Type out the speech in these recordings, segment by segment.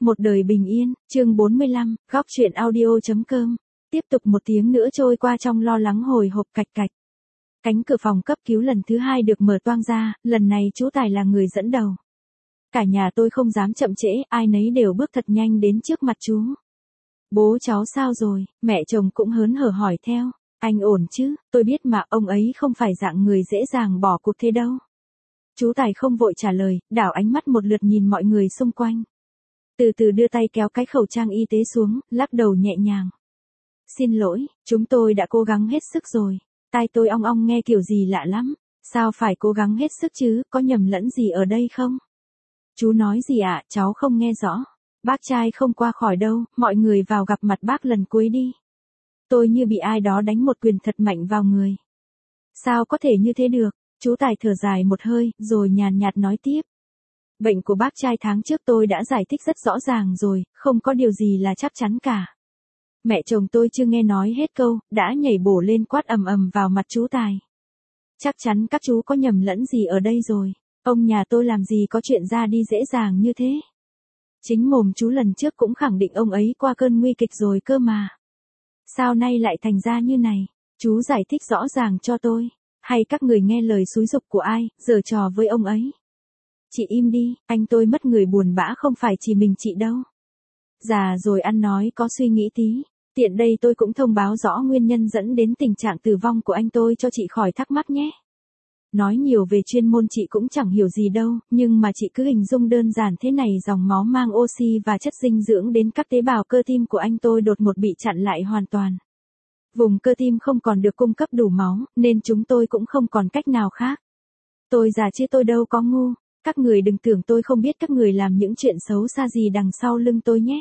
Một đời bình yên, chương 45, góc truyện audio.com. Tiếp tục một tiếng nữa trôi qua trong lo lắng hồi hộp cạch cạch. Cánh cửa phòng cấp cứu lần thứ 2 được mở toang ra, lần này chú Tài là người dẫn đầu. Cả nhà tôi không dám chậm trễ, ai nấy đều bước thật nhanh đến trước mặt chú. Bố cháu sao rồi, mẹ chồng cũng hớn hở hỏi theo. Anh ổn chứ, tôi biết mà ông ấy không phải dạng người dễ dàng bỏ cuộc thế đâu. Chú Tài không vội trả lời, đảo ánh mắt một lượt nhìn mọi người xung quanh. Từ từ đưa tay kéo cái khẩu trang y tế xuống, lắc đầu nhẹ nhàng. Xin lỗi, chúng tôi đã cố gắng hết sức rồi. Tai tôi ong ong nghe kiểu gì lạ lắm. Sao phải cố gắng hết sức chứ, có nhầm lẫn gì ở đây không? Chú nói gì ạ, cháu không nghe rõ. Bác trai không qua khỏi đâu, mọi người vào gặp mặt bác lần cuối đi. Tôi như bị ai đó đánh một quyền thật mạnh vào người. Sao có thể như thế được? Chú Tài thở dài một hơi, rồi nhàn nhạt nói tiếp. Bệnh của bác trai tháng trước tôi đã giải thích rất rõ ràng rồi, không có điều gì là chắc chắn cả. Mẹ chồng tôi chưa nghe nói hết câu, đã nhảy bổ lên quát ầm ầm vào mặt chú Tài. Chắc chắn các chú có nhầm lẫn gì ở đây rồi. Ông nhà tôi làm gì có chuyện ra đi dễ dàng như thế. Chính mồm chú lần trước cũng khẳng định ông ấy qua cơn nguy kịch rồi cơ mà. Sao nay lại thành ra như này? Chú giải thích rõ ràng cho tôi. Hay các người nghe lời xúi giục của ai, giở trò với ông ấy? Chị im đi, anh tôi mất người buồn bã không phải chỉ mình chị đâu. Già rồi ăn nói có suy nghĩ tí. Tiện đây tôi cũng thông báo rõ nguyên nhân dẫn đến tình trạng tử vong của anh tôi cho chị khỏi thắc mắc nhé. Nói nhiều về chuyên môn chị cũng chẳng hiểu gì đâu, nhưng mà chị cứ hình dung đơn giản thế này, dòng máu mang oxy và chất dinh dưỡng đến các tế bào cơ tim của anh tôi đột ngột bị chặn lại hoàn toàn. Vùng cơ tim không còn được cung cấp đủ máu, nên chúng tôi cũng không còn cách nào khác. Tôi già chứ tôi đâu có ngu. Các người đừng tưởng tôi không biết các người làm những chuyện xấu xa gì đằng sau lưng tôi nhé.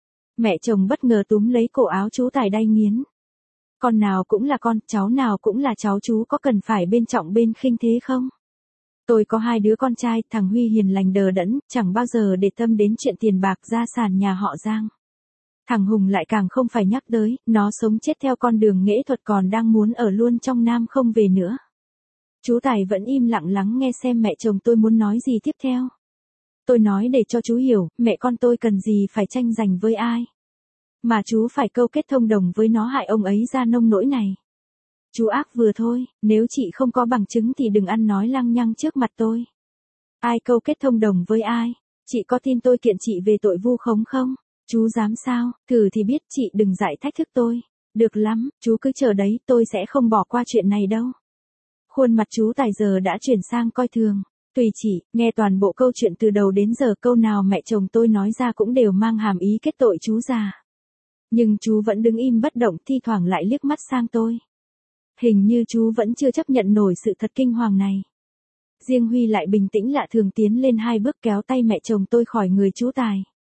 Mẹ chồng bất ngờ túm lấy cổ áo chú Tài đay nghiến. Con nào cũng là con, cháu nào cũng là cháu, chú có cần phải bên trọng bên khinh thế không? Tôi có 2 đứa con trai, thằng Huy hiền lành đờ đẫn, chẳng bao giờ để tâm đến chuyện tiền bạc gia sản nhà họ Giang. Thằng Hùng lại càng không phải nhắc tới, nó sống chết theo con đường nghệ thuật còn đang muốn ở luôn trong Nam không về nữa. Chú Tài vẫn im lặng lắng nghe xem mẹ chồng tôi muốn nói gì tiếp theo. Tôi nói để cho chú hiểu, mẹ con tôi cần gì phải tranh giành với ai. Mà chú phải câu kết thông đồng với nó hại ông ấy ra nông nỗi này. Chú ác vừa thôi, nếu chị không có bằng chứng thì đừng ăn nói lăng nhăng trước mặt tôi. Ai câu kết thông đồng với ai? Chị có tin tôi kiện chị về tội vu khống không? Chú dám sao? Thử thì biết, chị đừng dại thách thức tôi. Được lắm, chú cứ chờ đấy, tôi sẽ không bỏ qua chuyện này đâu. Khuôn mặt chú Tài giờ đã chuyển sang coi thường. Tùy chị, nghe toàn bộ câu chuyện từ đầu đến giờ, câu nào mẹ chồng tôi nói ra cũng đều mang hàm ý kết tội chú già. Nhưng chú vẫn đứng im bất động, thi thoảng lại liếc mắt sang tôi. Hình như chú vẫn chưa chấp nhận nổi sự thật kinh hoàng này. Riêng Huy lại bình tĩnh lạ thường, tiến lên 2 bước kéo tay mẹ chồng tôi khỏi người chú Tài.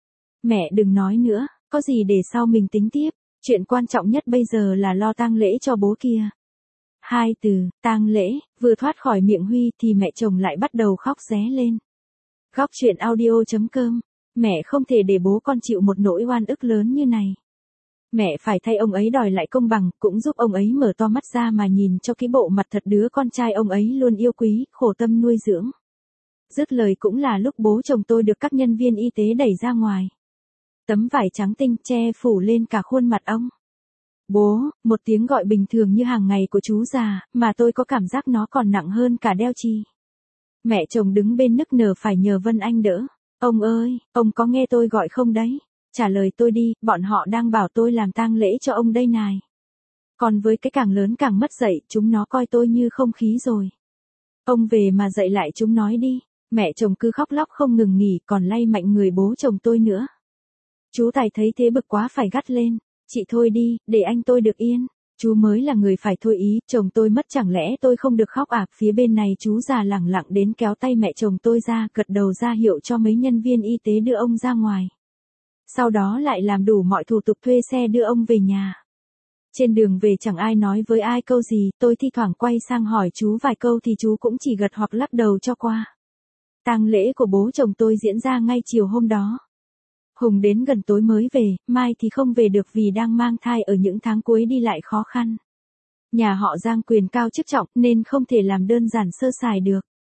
Mẹ đừng nói nữa, có gì để sau mình tính tiếp. Chuyện quan trọng nhất bây giờ là lo tang lễ cho bố kia. 2 từ, tang lễ, vừa thoát khỏi miệng Huy thì mẹ chồng lại bắt đầu khóc ré lên. Góc truyện audio.com. Mẹ không thể để bố con chịu một nỗi oan ức lớn như này. Mẹ phải thay ông ấy đòi lại công bằng, cũng giúp ông ấy mở to mắt ra mà nhìn cho cái bộ mặt thật đứa con trai ông ấy luôn yêu quý, khổ tâm nuôi dưỡng. Dứt lời cũng là lúc bố chồng tôi được các nhân viên y tế đẩy ra ngoài. Tấm vải trắng tinh che phủ lên cả khuôn mặt ông. Bố, một tiếng gọi bình thường như hàng ngày của chú già, mà tôi có cảm giác nó còn nặng hơn cả đeo chi. Mẹ chồng đứng bên nức nở phải nhờ Vân Anh đỡ. Ông ơi, ông có nghe tôi gọi không đấy? Trả lời tôi đi, bọn họ đang bảo tôi làm tang lễ cho ông đây này. Còn với cái càng lớn càng mất dạy, chúng nó coi tôi như không khí rồi. Ông về mà dạy lại chúng nói đi. Mẹ chồng cứ khóc lóc không ngừng nghỉ, còn lay mạnh người bố chồng tôi nữa. Chú Tài thấy thế bực quá phải gắt lên. Chị thôi đi, để anh tôi được yên. Chú mới là người phải thôi ý, chồng tôi mất chẳng lẽ tôi không được khóc à? Phía bên này chú già lẳng lặng đến kéo tay mẹ chồng tôi ra, gật đầu ra hiệu cho mấy nhân viên y tế đưa ông ra ngoài. Sau đó lại làm đủ mọi thủ tục thuê xe đưa ông về nhà. Trên đường về chẳng ai nói với ai câu gì, tôi thi thoảng quay sang hỏi chú vài câu thì chú cũng chỉ gật hoặc lắc đầu cho qua. Tang lễ của bố chồng tôi diễn ra ngay chiều hôm đó. Hùng đến gần tối mới về, Mai thì không về được vì đang mang thai, ở những tháng cuối đi lại khó khăn. Nhà họ Giang quyền cao chức trọng nên không thể làm đơn giản sơ sài được.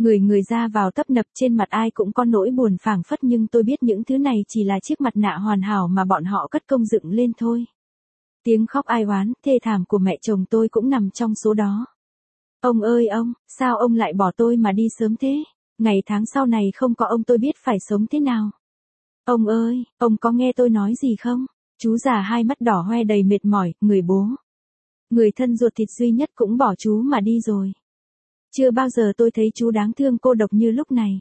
Người người ra vào tấp nập, trên mặt ai cũng có nỗi buồn phảng phất, nhưng tôi biết những thứ này chỉ là chiếc mặt nạ hoàn hảo mà bọn họ cất công dựng lên thôi. Tiếng khóc ai oán, thê thảm của mẹ chồng tôi cũng nằm trong số đó. Ông ơi ông, sao ông lại bỏ tôi mà đi sớm thế? Ngày tháng sau này không có ông tôi biết phải sống thế nào? Ông ơi, ông có nghe tôi nói gì không? Chú già hai mắt đỏ hoe đầy mệt mỏi, người bố, người thân ruột thịt duy nhất cũng bỏ chú mà đi rồi. Chưa bao giờ tôi thấy chú đáng thương cô độc như lúc này.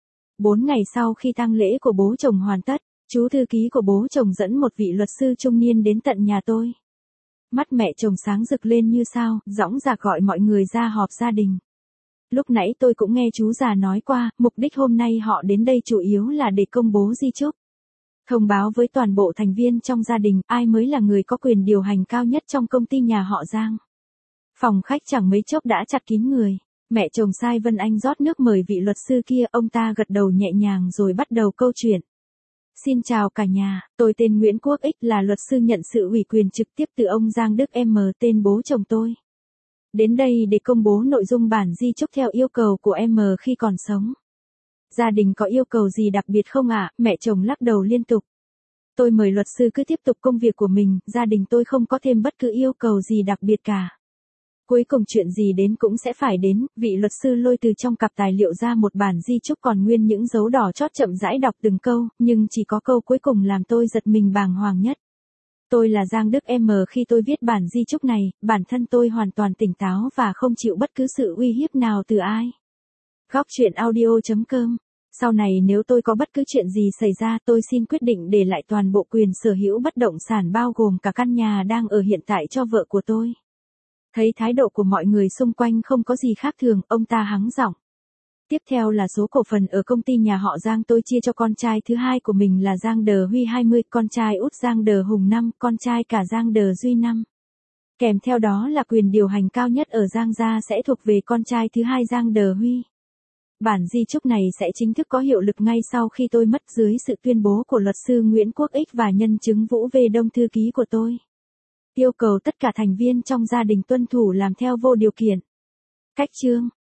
4 ngày sau khi tang lễ của bố chồng hoàn tất, chú thư ký của bố chồng dẫn một vị luật sư trung niên đến tận nhà tôi. Mắt mẹ chồng sáng rực lên như sao, dõng dạc gọi mọi người ra họp gia đình. Lúc nãy tôi cũng nghe chú già nói qua, mục đích hôm nay họ đến đây chủ yếu là để công bố di chúc. Thông báo với toàn bộ thành viên trong gia đình, ai mới là người có quyền điều hành cao nhất trong công ty nhà họ Giang. Phòng khách chẳng mấy chốc đã chặt kín người. Mẹ chồng sai Vân Anh rót nước mời vị luật sư kia, ông ta gật đầu nhẹ nhàng rồi bắt đầu câu chuyện. Xin chào cả nhà, tôi tên Nguyễn Quốc Ích, là luật sư nhận sự ủy quyền trực tiếp từ ông Giang Đức M, tên bố chồng tôi. Đến đây để công bố nội dung bản di chúc theo yêu cầu của M khi còn sống. Gia đình có yêu cầu gì đặc biệt không ạ? Mẹ chồng lắc đầu liên tục. Tôi mời luật sư cứ tiếp tục công việc của mình, gia đình tôi không có thêm bất cứ yêu cầu gì đặc biệt cả. Cuối cùng chuyện gì đến cũng sẽ phải đến, vị luật sư lôi từ trong cặp tài liệu ra một bản di chúc còn nguyên những dấu đỏ chót, chậm rãi đọc từng câu, nhưng chỉ có câu cuối cùng làm tôi giật mình bàng hoàng nhất. Tôi là Giang Đức M, khi tôi viết bản di chúc này, bản thân tôi hoàn toàn tỉnh táo và không chịu bất cứ sự uy hiếp nào từ ai. Góc truyện audio.com. Sau này nếu tôi có bất cứ chuyện gì xảy ra, tôi xin quyết định để lại toàn bộ quyền sở hữu bất động sản bao gồm cả căn nhà đang ở hiện tại cho vợ của tôi. Thấy thái độ của mọi người xung quanh không có gì khác thường, ông ta hắng giọng. Tiếp theo là số cổ phần ở công ty nhà họ Giang tôi chia cho con trai thứ hai của mình là Giang Đờ Huy 20, con trai út Giang Đờ Hùng 5, con trai cả Giang Đờ Duy 5. Kèm theo đó là quyền điều hành cao nhất ở Giang gia sẽ thuộc về con trai thứ hai Giang Đờ Huy. Bản di chúc này sẽ chính thức có hiệu lực ngay sau khi tôi mất dưới sự tuyên bố của luật sư Nguyễn Quốc Ích và nhân chứng Vũ V Đông thư ký của tôi. Yêu cầu tất cả thành viên trong gia đình tuân thủ làm theo vô điều kiện. Cách chương